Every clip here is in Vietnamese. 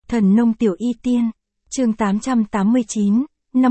Thần nông tiểu y tiên, chương 889,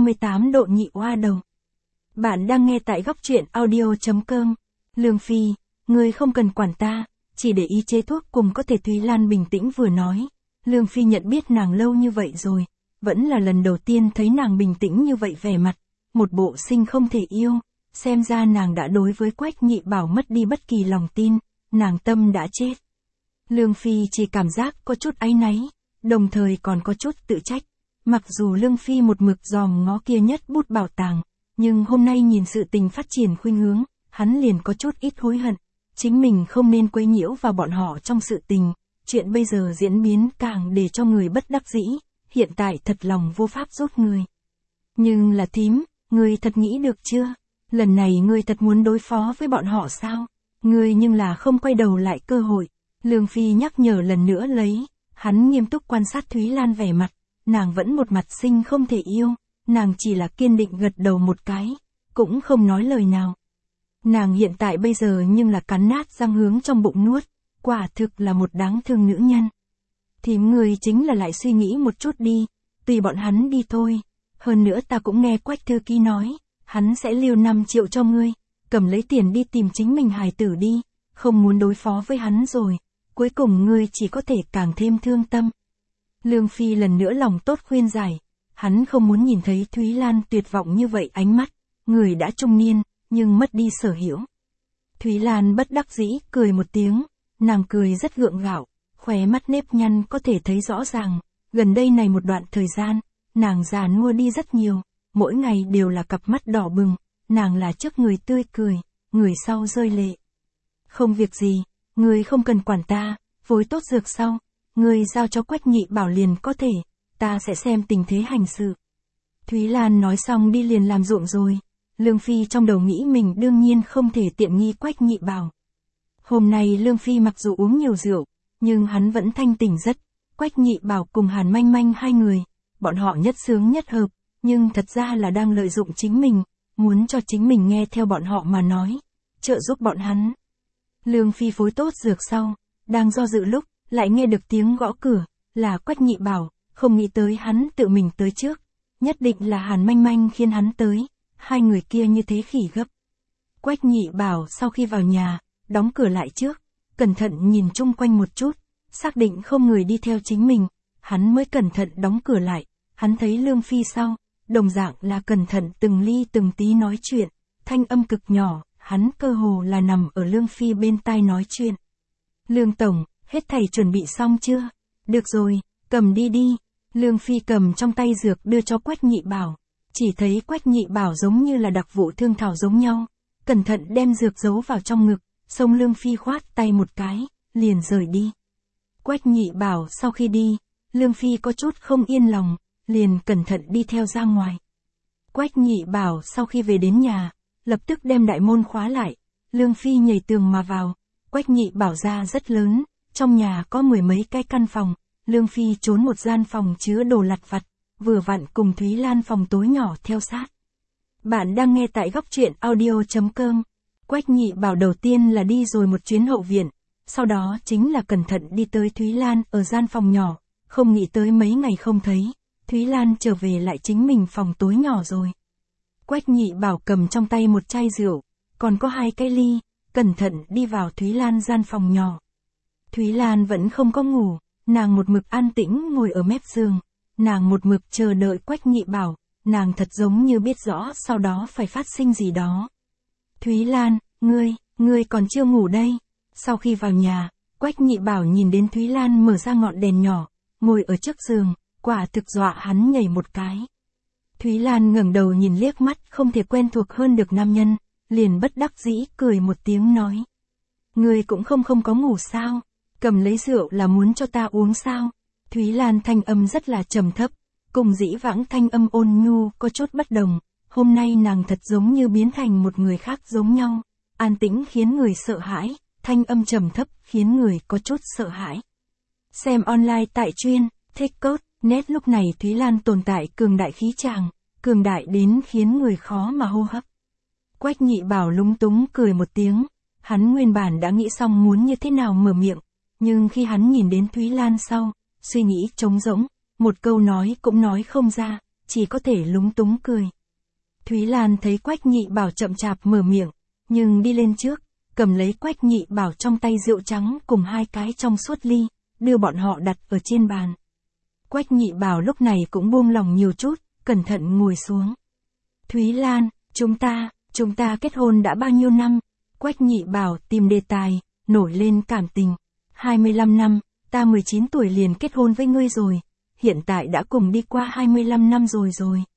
58 độ nhị oa đầu. Bạn đang nghe tại góc truyện audio.com. Lương Phi, ngươi không cần quản ta, chỉ để ý chế thuốc cùng có thể. Thúy Lan bình tĩnh vừa nói. Lương Phi nhận biết nàng lâu như vậy rồi, vẫn là lần đầu tiên thấy nàng bình tĩnh như vậy, vẻ mặt, một bộ sinh không thể yêu, xem ra nàng đã đối với Quách Nhị Bảo mất đi bất kỳ lòng tin, nàng tâm đã chết. Lương Phi chỉ cảm giác có chút áy náy, đồng thời còn có chút tự trách. Mặc dù Lương Phi một mực dòm ngó kia nhất bút bảo tàng, nhưng hôm nay nhìn sự tình phát triển khuynh hướng, hắn liền có chút ít hối hận. Chính mình không nên quấy nhiễu vào bọn họ trong sự tình, chuyện bây giờ diễn biến càng để cho người bất đắc dĩ, hiện tại thật lòng vô pháp giúp người. Nhưng là thím, người thật nghĩ được chưa? Lần này người thật muốn đối phó với bọn họ sao? Người nhưng là không quay đầu lại cơ hội. Lương Phi nhắc nhở lần nữa lấy, hắn nghiêm túc quan sát Thúy Lan vẻ mặt, nàng vẫn một mặt sinh không thể yêu, nàng chỉ là kiên định gật đầu một cái, cũng không nói lời nào. Nàng hiện tại bây giờ nhưng là cắn nát răng hướng trong bụng nuốt, quả thực là một đáng thương nữ nhân. Thím người chính là lại suy nghĩ một chút đi, tùy bọn hắn đi thôi, hơn nữa ta cũng nghe Quách thư ký nói, hắn sẽ lưu 5 triệu cho ngươi, cầm lấy tiền đi tìm chính mình hài tử đi, không muốn đối phó với hắn rồi, cuối cùng ngươi chỉ có thể càng thêm thương tâm. Lương Phi lần nữa lòng tốt khuyên giải, hắn không muốn nhìn thấy Thúy Lan tuyệt vọng như vậy, ánh mắt, người đã trung niên, nhưng mất đi sở hữu. Thúy Lan bất đắc dĩ, cười một tiếng, nàng cười rất gượng gạo, khóe mắt nếp nhăn có thể thấy rõ ràng, gần đây này một đoạn thời gian, nàng già nua đi rất nhiều, mỗi ngày đều là cặp mắt đỏ bừng, nàng là trước người tươi cười, người sau rơi lệ. Không việc gì, ngươi không cần quản ta, phối tốt dược sau, ngươi giao cho Quách Nhị Bảo liền có thể, ta sẽ xem tình thế hành sự. Thúy Lan nói xong đi liền làm ruộng rồi. Lương Phi trong đầu nghĩ mình đương nhiên không thể tiện nghi Quách Nhị Bảo. Hôm nay Lương Phi mặc dù uống nhiều rượu, nhưng hắn vẫn thanh tỉnh rất. Quách Nhị Bảo cùng Hàn Manh Manh hai người, bọn họ nhất xướng nhất hợp, nhưng thật ra là đang lợi dụng chính mình, muốn cho chính mình nghe theo bọn họ mà nói, trợ giúp bọn hắn. Lương Phi phối tốt dược sau, đang do dự lúc, lại nghe được tiếng gõ cửa, là Quách Nhị Bảo, không nghĩ tới hắn tự mình tới trước, nhất định là Hàn Manh Manh khiến hắn tới, hai người kia như thế khỉ gấp. Quách Nhị Bảo sau khi vào nhà, đóng cửa lại trước, cẩn thận nhìn chung quanh một chút, xác định không người đi theo chính mình, hắn mới cẩn thận đóng cửa lại, hắn thấy Lương Phi sau, đồng dạng là cẩn thận từng ly từng tí nói chuyện, thanh âm cực nhỏ, hắn cơ hồ là nằm ở Lương Phi bên tai nói chuyện. Lương Tổng, hết thảy chuẩn bị xong chưa? Được rồi, cầm đi đi. Lương Phi cầm trong tay dược đưa cho Quách Nhị Bảo, chỉ thấy Quách Nhị Bảo giống như là đặc vụ thương thảo giống nhau, cẩn thận đem dược giấu vào trong ngực, xong Lương Phi khoát tay một cái, liền rời đi. Quách Nhị Bảo sau khi đi, Lương Phi có chút không yên lòng, liền cẩn thận đi theo ra ngoài. Quách Nhị Bảo sau khi về đến nhà, lập tức đem đại môn khóa lại, Lương Phi nhảy tường mà vào. Quách Nhị Bảo ra rất lớn, trong nhà có 10 mấy cái căn phòng, Lương Phi trốn một gian phòng chứa đồ lặt vặt, vừa vặn cùng Thúy Lan phòng tối nhỏ theo sát. Bạn đang nghe tại góc truyện audio.com. Quách Nhị Bảo đầu tiên là đi rồi một chuyến hậu viện, sau đó chính là cẩn thận đi tới Thúy Lan ở gian phòng nhỏ, không nghĩ tới mấy ngày không thấy, Thúy Lan trở về lại chính mình phòng tối nhỏ rồi. Quách Nhị Bảo cầm trong tay một chai rượu, còn có 2 cái ly, cẩn thận đi vào Thúy Lan gian phòng nhỏ. Thúy Lan vẫn không có ngủ, nàng một mực an tĩnh ngồi ở mép giường, nàng một mực chờ đợi Quách Nhị Bảo, nàng thật giống như biết rõ sau đó phải phát sinh gì đó. Thúy Lan, ngươi còn chưa ngủ đây. Sau khi vào nhà, Quách Nhị Bảo nhìn đến Thúy Lan mở ra ngọn đèn nhỏ, ngồi ở trước giường, quả thực dọa hắn nhảy một cái. Thúy Lan ngẩng đầu nhìn liếc mắt không thể quen thuộc hơn được nam nhân, liền bất đắc dĩ cười một tiếng nói. Ngươi cũng không có ngủ sao? Cầm lấy rượu là muốn cho ta uống sao? Thúy Lan thanh âm rất là trầm thấp, cùng dĩ vãng thanh âm ôn nhu có chút bất đồng, hôm nay nàng thật giống như biến thành một người khác giống nhau, an tĩnh khiến người sợ hãi, thanh âm trầm thấp khiến người có chút sợ hãi. Xem online tại chuyên, Thích.net. Lúc này Thúy Lan tồn tại cường đại khí tràng, cường đại đến khiến người khó mà hô hấp. Quách Nhị Bảo lúng túng cười một tiếng, hắn nguyên bản đã nghĩ xong muốn như thế nào mở miệng, nhưng khi hắn nhìn đến Thúy Lan sau, suy nghĩ trống rỗng, một câu nói cũng nói không ra, chỉ có thể lúng túng cười. Thúy Lan thấy Quách Nhị Bảo chậm chạp mở miệng, nhưng đi lên trước, cầm lấy Quách Nhị Bảo trong tay rượu trắng cùng 2 cái trong suốt ly, đưa bọn họ đặt ở trên bàn. Quách Nhị Bảo lúc này cũng buông lòng nhiều chút, cẩn thận ngồi xuống. Thúy Lan, chúng ta kết hôn đã bao nhiêu năm? Quách Nhị Bảo tìm đề tài, nổi lên cảm tình. 25 năm, ta 19 tuổi liền kết hôn với ngươi rồi, hiện tại đã cùng đi qua 25 năm rồi.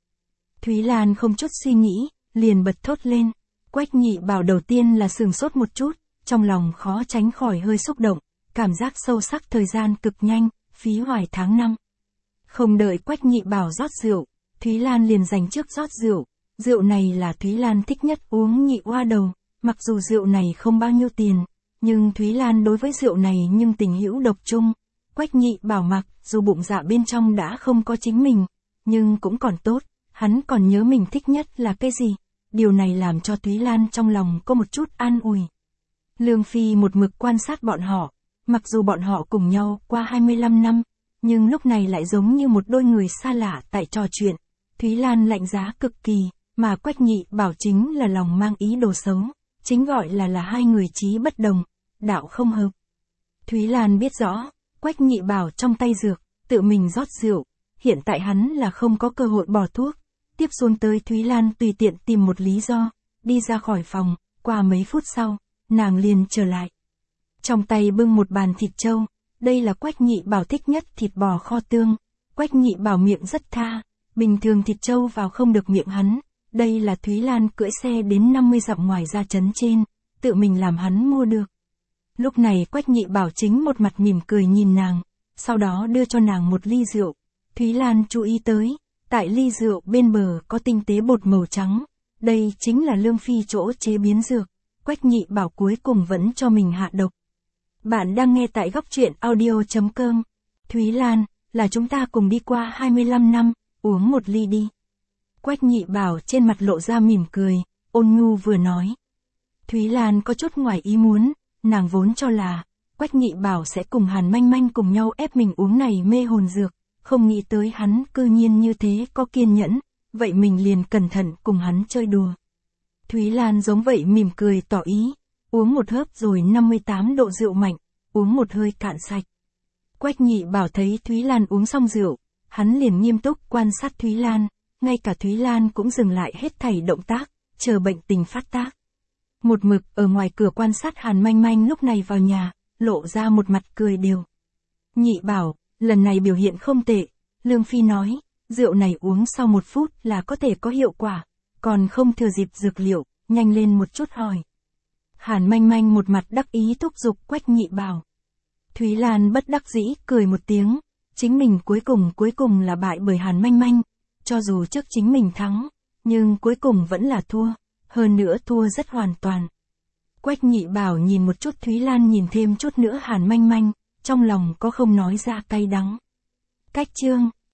Thúy Lan không chút suy nghĩ, liền bật thốt lên. Quách Nhị Bảo đầu tiên là sửng sốt một chút, trong lòng khó tránh khỏi hơi xúc động, cảm giác sâu sắc thời gian cực nhanh, phí hoài tháng năm. Không đợi Quách Nhị Bảo rót rượu, Thúy Lan liền dành trước rót rượu. Rượu này là Thúy Lan thích nhất uống nhị oa đầu, mặc dù rượu này không bao nhiêu tiền, nhưng Thúy Lan đối với rượu này nhưng tình hữu độc chung. Quách Nhị Bảo mặc dù bụng dạ bên trong đã không có chính mình, nhưng cũng còn tốt, hắn còn nhớ mình thích nhất là cái gì. Điều này làm cho Thúy Lan trong lòng có một chút an ủi. Lương Phi một mực quan sát bọn họ, mặc dù bọn họ cùng nhau qua 25 năm, nhưng lúc này lại giống như một đôi người xa lạ tại trò chuyện. Thúy Lan lạnh giá cực kỳ, mà Quách Nhị Bảo chính là lòng mang ý đồ xấu, chính gọi là hai người chí bất đồng, đạo không hợp. Thúy Lan biết rõ, Quách Nhị Bảo trong tay dược, tự mình rót rượu, hiện tại hắn là không có cơ hội bỏ thuốc. Tiếp xuống tới Thúy Lan tùy tiện tìm một lý do, đi ra khỏi phòng, qua mấy phút sau, nàng liền trở lại. Trong tay bưng một bàn thịt trâu, đây là Quách Nhị Bảo thích nhất thịt bò kho tương. Quách Nhị Bảo miệng rất tha, bình thường thịt trâu vào không được miệng hắn. Đây là Thúy Lan cưỡi xe đến 50 dặm ngoài ra trấn trên, tự mình làm hắn mua được. Lúc này Quách Nhị Bảo chính một mặt mỉm cười nhìn nàng, sau đó đưa cho nàng một ly rượu. Thúy Lan chú ý tới, tại ly rượu bên bờ có tinh tế bột màu trắng, đây chính là Lương Phi chỗ chế biến dược. Quách Nhị Bảo cuối cùng vẫn cho mình hạ độc. Bạn đang nghe tại góc truyện audio.com. Thúy Lan, là chúng ta cùng đi qua 25 năm, uống một ly đi. Quách Nhị Bảo trên mặt lộ ra mỉm cười, ôn nhu vừa nói. Thúy Lan có chút ngoài ý muốn, nàng vốn cho là Quách Nhị Bảo sẽ cùng Hàn Manh Manh cùng nhau ép mình uống này mê hồn dược, không nghĩ tới hắn cư nhiên như thế có kiên nhẫn, vậy mình liền cẩn thận cùng hắn chơi đùa. Thúy Lan giống vậy mỉm cười tỏ ý, uống một hớp rồi 58 độ rượu mạnh, uống một hơi cạn sạch. Quách Nhị Bảo thấy Thúy Lan uống xong rượu, hắn liền nghiêm túc quan sát Thúy Lan, ngay cả Thúy Lan cũng dừng lại hết thảy động tác, chờ bệnh tình phát tác. Một mực ở ngoài cửa quan sát Hàn Manh Manh lúc này vào nhà, lộ ra một mặt cười đều. Nhị Bảo, lần này biểu hiện không tệ, Lương Phi nói, rượu này uống sau 1 phút là có thể có hiệu quả, còn không thừa dịp dược liệu, nhanh lên một chút hỏi. Hàn Manh Manh một mặt đắc ý thúc giục Quách Nhị Bảo. Thúy Lan bất đắc dĩ cười một tiếng, chính mình cuối cùng là bại bởi Hàn Manh Manh, cho dù trước chính mình thắng, nhưng cuối cùng vẫn là thua, hơn nữa thua rất hoàn toàn. Quách Nhị Bảo nhìn một chút Thúy Lan, nhìn thêm chút nữa Hàn Manh Manh, trong lòng có không nói ra cay đắng. Cách chương